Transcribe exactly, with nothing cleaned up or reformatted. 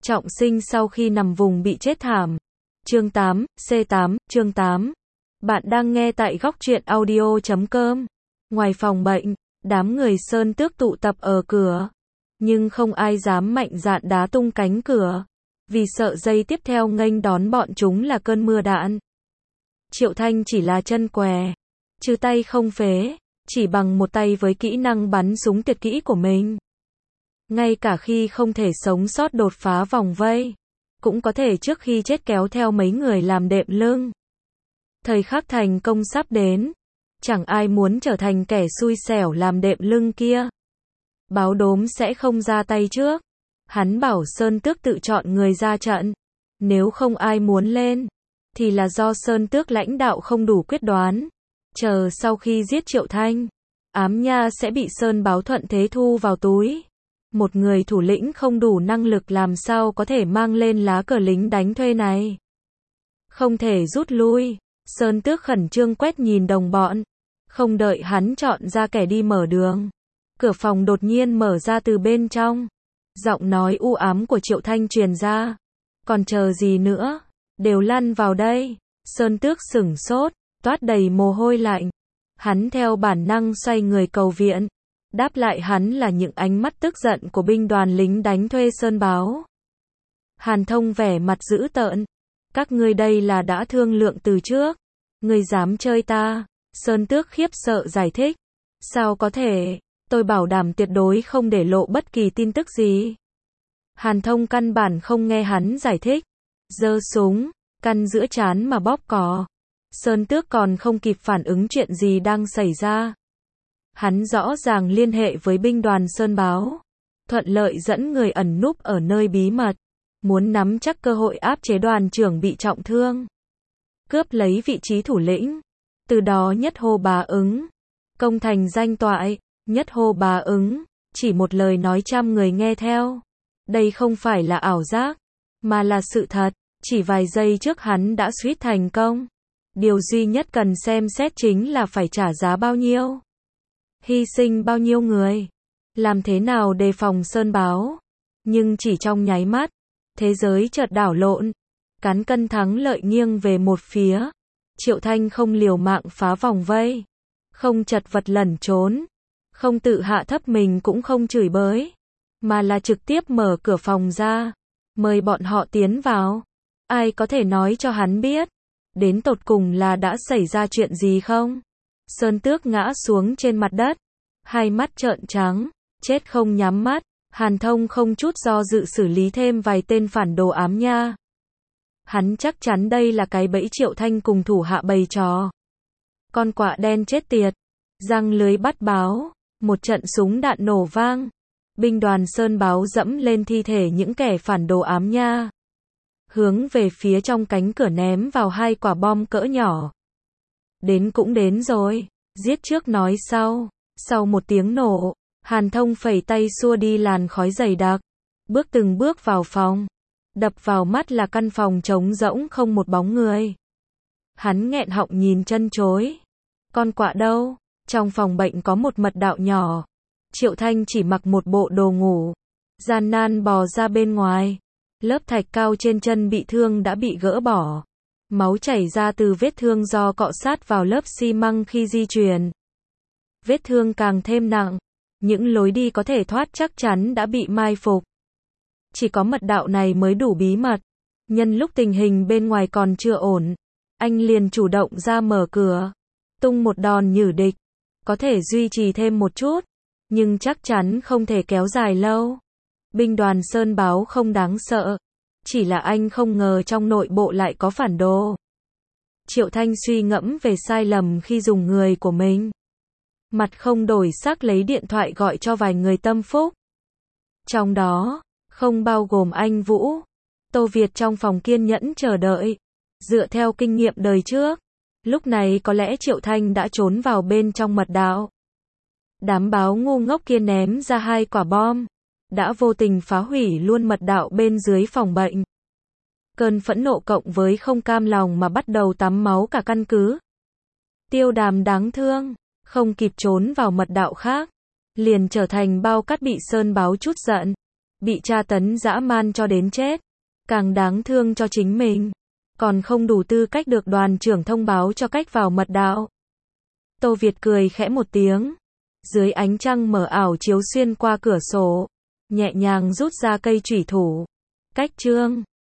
Trọng sinh sau khi nằm vùng bị chết thảm. Chương tám, C tám, chương tám. Bạn đang nghe tại góc truyện audio chấm com. Ngoài phòng bệnh, đám người Sơn Tước tụ tập ở cửa. Nhưng không ai dám mạnh dạn đá tung cánh cửa. Vì sợ giây tiếp theo nghênh đón bọn chúng là cơn mưa đạn. Triệu Thanh chỉ là chân què. Chứ tay không phế. Chỉ bằng một tay với kỹ năng bắn súng tuyệt kỹ của mình. Ngay cả khi không thể sống sót đột phá vòng vây, cũng có thể trước khi chết kéo theo mấy người làm đệm lưng. Thời khắc thành công sắp đến, chẳng ai muốn trở thành kẻ xui xẻo làm đệm lưng kia. Báo đốm sẽ không ra tay trước. Hắn bảo Sơn Tước tự chọn người ra trận. Nếu không ai muốn lên, thì là do Sơn Tước lãnh đạo không đủ quyết đoán. Chờ sau khi giết Triệu Thanh, Ám Nha sẽ bị Sơn Báo thuận thế thu vào túi. Một người thủ lĩnh không đủ năng lực làm sao có thể mang lên lá cờ lính đánh thuê này. Không thể rút lui. Sơn Tước khẩn trương quét nhìn đồng bọn. Không đợi hắn chọn ra kẻ đi mở đường. Cửa phòng đột nhiên mở ra từ bên trong. Giọng nói u ám của Triệu Thanh truyền ra. Còn chờ gì nữa? Đều lăn vào đây. Sơn Tước sửng sốt, toát đầy mồ hôi lạnh. Hắn theo bản năng xoay người cầu viện. Đáp lại hắn là những ánh mắt tức giận của binh đoàn lính đánh thuê Sơn Báo. Hàn Thông vẻ mặt dữ tợn. Các ngươi đây là đã thương lượng từ trước. Ngươi dám chơi ta? Sơn Tước khiếp sợ giải thích. Sao có thể? Tôi bảo đảm tuyệt đối không để lộ bất kỳ tin tức gì. Hàn Thông căn bản không nghe hắn giải thích. Giơ súng, căn giữa trán mà bóp cò. Sơn Tước còn không kịp phản ứng chuyện gì đang xảy ra. Hắn rõ ràng liên hệ với binh đoàn Sơn Báo. Thuận lợi dẫn người ẩn núp ở nơi bí mật. Muốn nắm chắc cơ hội áp chế đoàn trưởng bị trọng thương. Cướp lấy vị trí thủ lĩnh. Từ đó nhất hô bá ứng. Công thành danh toại. Nhất hô bá ứng. Chỉ một lời nói trăm người nghe theo. Đây không phải là ảo giác. Mà là sự thật. Chỉ vài giây trước hắn đã suýt thành công. Điều duy nhất cần xem xét chính là phải trả giá bao nhiêu. Hy sinh bao nhiêu người. Làm thế nào đề phòng Sơn Báo. Nhưng chỉ trong nháy mắt. Thế giới chợt đảo lộn. Cán cân thắng lợi nghiêng về một phía. Triệu Thanh không liều mạng phá vòng vây. Không chật vật lẩn trốn. Không tự hạ thấp mình cũng không chửi bới. Mà là trực tiếp mở cửa phòng ra. Mời bọn họ tiến vào. Ai có thể nói cho hắn biết. Đến tột cùng là đã xảy ra chuyện gì không? Sơn Tước ngã xuống trên mặt đất. Hai mắt trợn trắng. Chết không nhắm mắt. Hàn Thông không chút do dự xử lý thêm vài tên phản đồ Ám Nha. Hắn chắc chắn đây là cái bẫy Triệu Thanh cùng thủ hạ bày trò. Con quạ đen chết tiệt. Răng lưới bắt báo. Một trận súng đạn nổ vang. Binh đoàn Sơn Báo dẫm lên thi thể những kẻ phản đồ Ám Nha. Hướng về phía trong cánh cửa ném vào hai quả bom cỡ nhỏ. Đến cũng đến rồi. Giết trước nói sau. Sau một tiếng nổ, Hàn Thông phẩy tay xua đi làn khói dày đặc. Bước từng bước vào phòng. Đập vào mắt là căn phòng trống rỗng không một bóng người. Hắn nghẹn họng nhìn chân chối. Con quạ đâu? Trong phòng bệnh có một mật đạo nhỏ. Triệu Thanh chỉ mặc một bộ đồ ngủ. Gian nan bò ra bên ngoài. Lớp thạch cao trên chân bị thương đã bị gỡ bỏ. Máu chảy ra từ vết thương do cọ sát vào lớp xi măng khi di chuyển. Vết thương càng thêm nặng. Những lối đi có thể thoát chắc chắn đã bị mai phục. Chỉ có mật đạo này mới đủ bí mật. Nhân lúc tình hình bên ngoài còn chưa ổn, anh liền chủ động ra mở cửa. Tung một đòn nhử địch. Có thể duy trì thêm một chút. Nhưng chắc chắn không thể kéo dài lâu. Binh đoàn Sơn Báo không đáng sợ. Chỉ là anh không ngờ trong nội bộ lại có phản đồ. Triệu Thanh suy ngẫm về sai lầm khi dùng người của mình. Mặt không đổi sắc lấy điện thoại gọi cho vài người tâm phúc. Trong đó, không bao gồm anh Vũ. Tô Việt trong phòng kiên nhẫn chờ đợi. Dựa theo kinh nghiệm đời trước, lúc này có lẽ Triệu Thanh đã trốn vào bên trong mật đạo. Đám báo ngu ngốc kia ném ra hai quả bom. Đã vô tình phá hủy luôn mật đạo bên dưới phòng bệnh. Cơn phẫn nộ cộng với không cam lòng mà bắt đầu tắm máu cả căn cứ. Tiêu Đàm đáng thương, không kịp trốn vào mật đạo khác. Liền trở thành bao cát bị Sơn Báo chút giận. bị tra tấn dã man cho đến chết. Càng đáng thương cho chính mình. Còn không đủ tư cách được đoàn trưởng thông báo cho cách vào mật đạo. Tô Việt cười khẽ một tiếng. Dưới ánh trăng mờ ảo chiếu xuyên qua cửa sổ. Nhẹ nhàng rút ra cây chủy thủ. Cách chương.